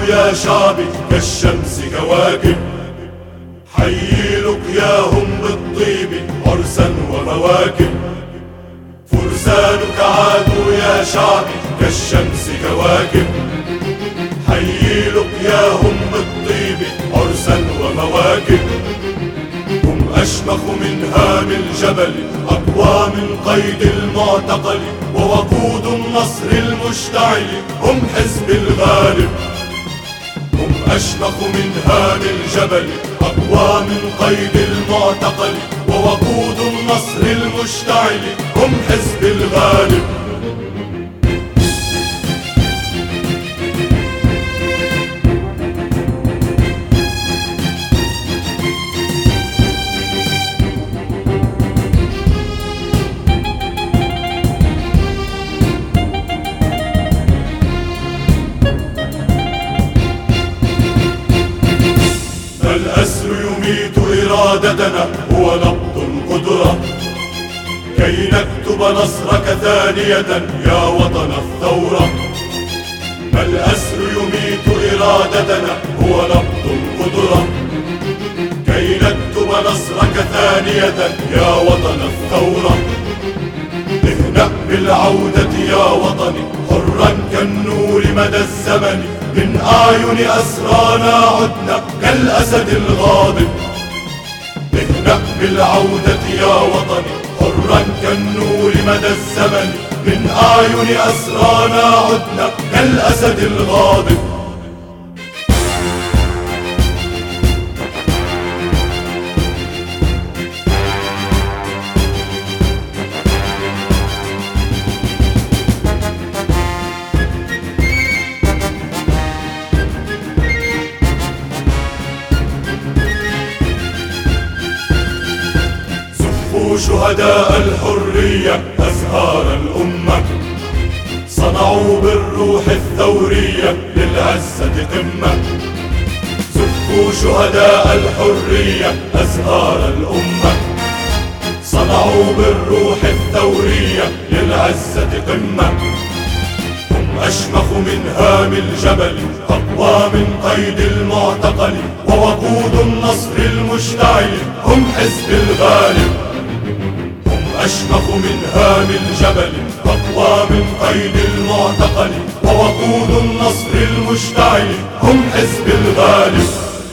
يا شعبي كالشمس كواكب، حيي لقياهم بالطيب عرسا ومواكب. فرسانك عادوا يا شعبي كالشمس كواكب، حيي لقياهم بالطيب عرسا ومواكب. هم أشمخ من هام الجبل، أقوى من قيد المعتقل، ووقود النصر المشتعل هم حزب الغالب. هم أشمخ من هام الجبل، أقوى من قيد المعتقل، ووقود النصر المشتعل هم حزب الغالب. الأسر يميت إرادتنا، هو نبض القدرة، كي نكتب نصرك ثانية يا وطن الثورة. الأسر يميت إرادتنا، هو نبض القدرة، كي نكتب نصرك ثانية يا وطن الثورة. اهنأ بالعودة يا وطني، حرا كالنور مدى الزمن، من أعين أسرانا عدنا كالأسد الغاضب. اهنأ بالعودة يا وطني، حرا كالنور مدى الزمن، من أعين أسرانا عدنا كالأسد الغاضب. شهداء الحرية أزهار الأمة، صنعوا بالروح الثورية للعزة قمة. زفوا شهداء الحرية أزهار الأمة، صنعوا بالروح الثورية للعزة قمة. هم أشمخ من هام الجبل، أقوى من قيد المعتقل، ووقود النصر المشتعل هم حزب الغالب. أشمخ من هام الجبل، أقوى من قيد المعتقل، ووقود النصر المشتعل هم حزب الغالب.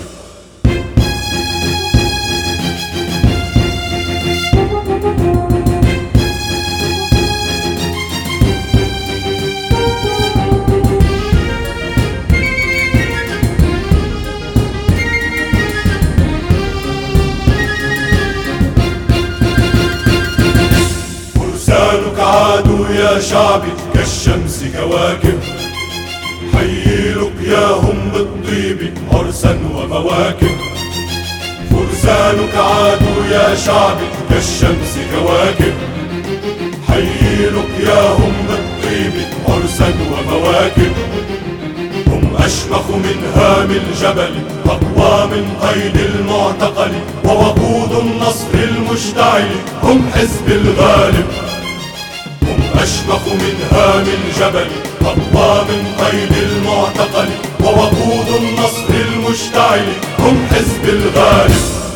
فرسانك عادوا يا شعبي كالشمس كواكب، حيي لقياهم بالطيب عرسا ومواكب. فرسانك عادوا يا شعبي كالشمس كواكب، حيي لقياهم بالطيب عرسا ومواكب. هم أشمخ من هام الجبل، أقوى من قيد المعتقل، ووقود النصر المشتعل هم حزب الغالب. هم أشمخ من هام الجبل، أقوى من قيد المعتقل، ووقود النصر المشتعل هم حزب الغالب.